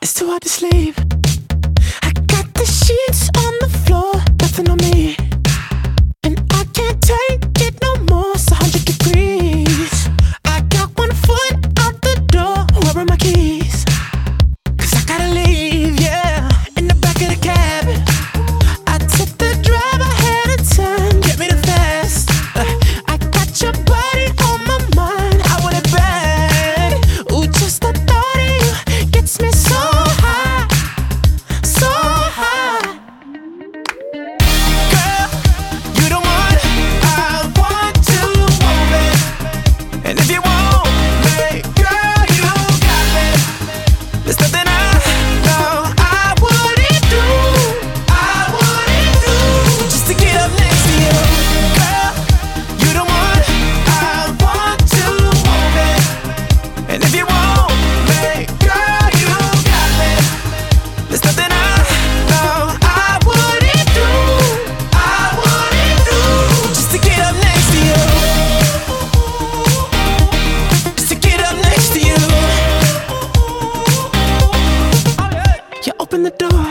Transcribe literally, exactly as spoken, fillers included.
It's too hard to sleep. I got the sheets on the floor, nothing on me, and I can't take it no more. It's a hundred degrees. I got one foot out the door. Where are my keys? Cause I gotta leave, yeah. In the back of the cab, I took the drive ahead of time. Get me the fast. uh, I got your body on my mind. I want it bad. Ooh, just the thought of you gets me so high, so high. Girl, you the one I want to move it. And if you want me, girl, you got me. There's nothing I know I wouldn't do, I wouldn't do, just to get up next to you. Girl, you the one I want to move it. And if you want me, girl, you got me. There's nothing I know I wouldn't do, I wouldn't do, just to get up next to you, just to get up next to you. You open the door,